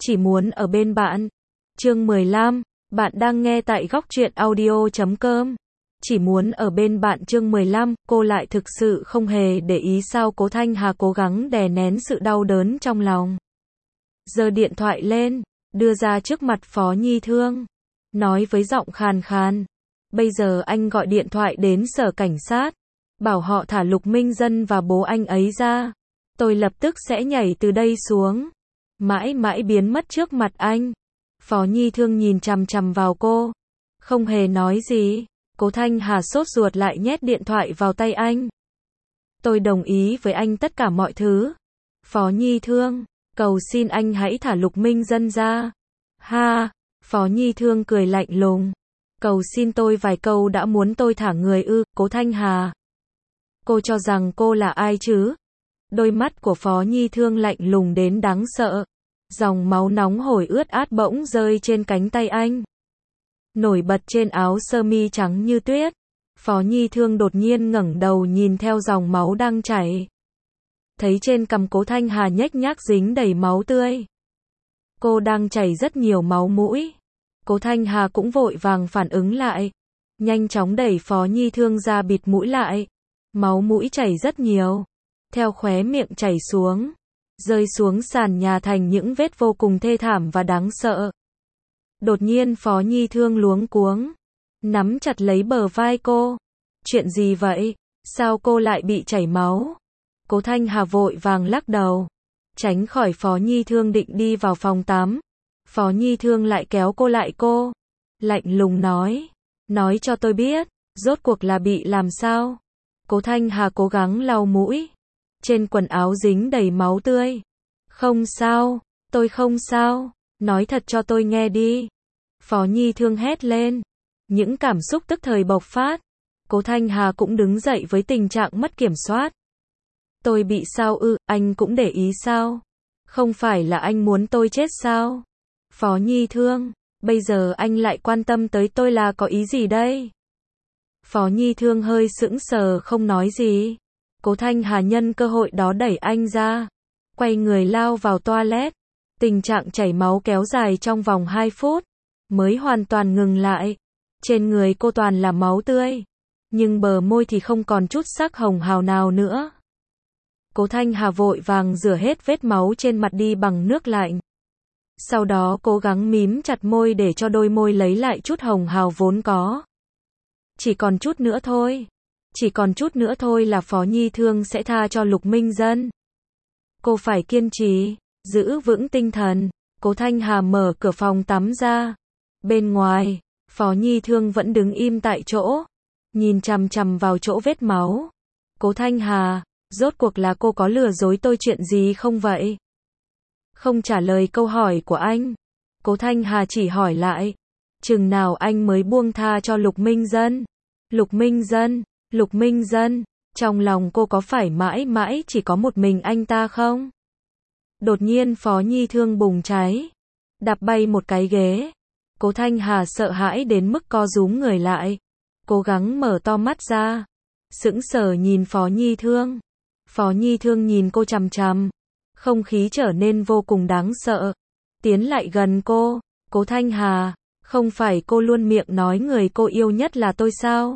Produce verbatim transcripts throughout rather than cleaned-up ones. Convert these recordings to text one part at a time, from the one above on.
chỉ muốn ở bên bạn. Chương mười lăm, bạn đang nghe tại góc truyện audio chấm com. Chỉ muốn ở bên bạn chương mười lăm, cô lại thực sự không hề để ý sao Cố Thanh Hà cố gắng đè nén sự đau đớn trong lòng. Giơ điện thoại lên, đưa ra trước mặt Phó Nhi Thương, nói với giọng khàn khàn. Bây giờ anh gọi điện thoại đến sở cảnh sát, bảo họ thả Lục Minh Dân và bố anh ấy ra. Tôi lập tức sẽ nhảy từ đây xuống, mãi mãi biến mất trước mặt anh. Phó Nhi Thương nhìn chằm chằm vào cô, không hề nói gì. Cố Thanh Hà sốt ruột lại nhét điện thoại vào tay anh. Tôi đồng ý với anh tất cả mọi thứ. Phó Nhi Thương, cầu xin anh hãy thả Lục Minh Dân ra. Ha, Phó Nhi Thương cười lạnh lùng. Cầu xin tôi vài câu đã muốn tôi thả người ư? Cố Thanh Hà, cô cho rằng cô là ai chứ? Đôi mắt của Phó Nhi Thương lạnh lùng đến đáng sợ. Dòng máu nóng hổi ướt át bỗng rơi trên cánh tay anh, nổi bật trên áo sơ mi trắng như tuyết. Phó Nhi Thương đột nhiên ngẩng đầu nhìn theo dòng máu đang chảy, thấy trên cằm Cố Thanh Hà nhếch nhác dính đầy máu tươi. Cô đang chảy rất nhiều máu mũi. Cố Thanh Hà cũng vội vàng phản ứng lại, nhanh chóng đẩy Phó Nhi Thương ra bịt mũi lại. Máu mũi chảy rất nhiều, theo khóe miệng chảy xuống, rơi xuống sàn nhà thành những vết vô cùng thê thảm và đáng sợ. Đột nhiên Phó Nhi Thương luống cuống, nắm chặt lấy bờ vai cô. Chuyện gì vậy? Sao cô lại bị chảy máu? Cố Thanh Hà vội vàng lắc đầu, tránh khỏi Phó Nhi Thương định đi vào phòng tắm. Phó Nhi Thương lại kéo cô lại cô, lạnh lùng nói, nói cho tôi biết, rốt cuộc là bị làm sao? Cố Thanh Hà cố gắng lau mũi, trên quần áo dính đầy máu tươi. Không sao, tôi không sao, nói thật cho tôi nghe đi. Phó Nhi Thương hét lên, những cảm xúc tức thời bộc phát. Cố Thanh Hà cũng đứng dậy với tình trạng mất kiểm soát. Tôi bị sao ư? Anh cũng để ý sao? Không phải là anh muốn tôi chết sao? Phó Nhi Thương, bây giờ anh lại quan tâm tới tôi là có ý gì đây? Phó Nhi Thương hơi sững sờ không nói gì. Cố Thanh Hà nhân cơ hội đó đẩy anh ra, quay người lao vào toilet. Tình trạng chảy máu kéo dài trong vòng hai phút, mới hoàn toàn ngừng lại. Trên người cô toàn là máu tươi, nhưng bờ môi thì không còn chút sắc hồng hào nào nữa. Cố Thanh Hà vội vàng rửa hết vết máu trên mặt đi bằng nước lạnh. Sau đó cố gắng mím chặt môi để cho đôi môi lấy lại chút hồng hào vốn có. Chỉ còn chút nữa thôi. Chỉ còn chút nữa thôi là Phó Nhi Thương sẽ tha cho Lục Minh Dân. Cô phải kiên trì, giữ vững tinh thần. Cố Thanh Hà mở cửa phòng tắm ra. Bên ngoài, Phó Nhi Thương vẫn đứng im tại chỗ, nhìn chằm chằm vào chỗ vết máu. Cố Thanh Hà, rốt cuộc là cô có lừa dối tôi chuyện gì không vậy? Không trả lời câu hỏi của anh, Cố Thanh Hà chỉ hỏi lại, chừng nào anh mới buông tha cho Lục Minh Dân? Lục Minh Dân, Lục Minh Dân, trong lòng cô có phải mãi mãi chỉ có một mình anh ta không? Đột nhiên Phó Nhi Thương bùng cháy, đạp bay một cái ghế. Cố Thanh Hà sợ hãi đến mức co rúm người lại, cố gắng mở to mắt ra, sững sờ nhìn Phó Nhi Thương. Phó Nhi Thương nhìn cô chằm chằm, không khí trở nên vô cùng đáng sợ. Tiến lại gần cô, Cố Thanh Hà, không phải cô luôn miệng nói người cô yêu nhất là tôi sao?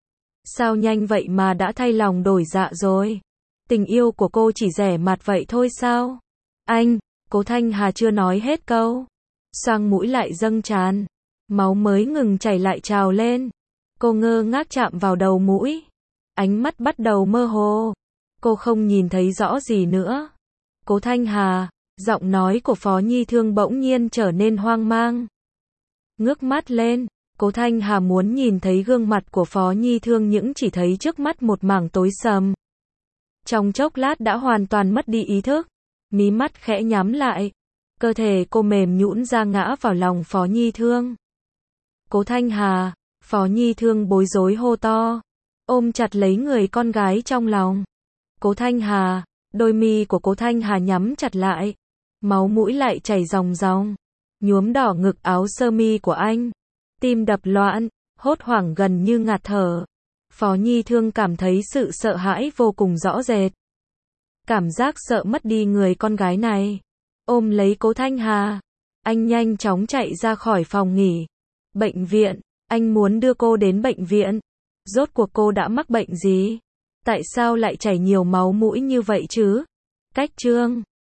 Sao nhanh vậy mà đã thay lòng đổi dạ rồi? Tình yêu của cô chỉ rẻ mạt vậy thôi sao? Anh, Cố Thanh Hà chưa nói hết câu, xoang mũi lại dâng tràn, máu mới ngừng chảy lại trào lên. Cô ngơ ngác chạm vào đầu mũi, ánh mắt bắt đầu mơ hồ, cô không nhìn thấy rõ gì nữa. Cố Thanh Hà, giọng nói của Phó Nhi Thương bỗng nhiên trở nên hoang mang. Ngước mắt lên, Cố Thanh Hà muốn nhìn thấy gương mặt của Phó Nhi Thương nhưng chỉ thấy trước mắt một mảng tối sầm. Trong chốc lát đã hoàn toàn mất đi ý thức, mí mắt khẽ nhắm lại, cơ thể cô mềm nhũn ra ngã vào lòng Phó Nhi Thương. Cố Thanh Hà, Phó Nhi Thương bối rối hô to, ôm chặt lấy người con gái trong lòng. Cố Thanh Hà, đôi mi của Cố Thanh Hà nhắm chặt lại, máu mũi lại chảy ròng ròng, nhuốm đỏ ngực áo sơ mi của anh. Tim đập loạn, hốt hoảng gần như ngạt thở. Phó Nhi Thương cảm thấy sự sợ hãi vô cùng rõ rệt. Cảm giác sợ mất đi người con gái này. Ôm lấy Cố Thanh Hà, Anh nhanh chóng chạy ra khỏi phòng nghỉ. Bệnh viện, anh muốn đưa cô đến bệnh viện. Rốt cuộc cô đã mắc bệnh gì? Tại sao lại chảy nhiều máu mũi như vậy chứ? Cách chương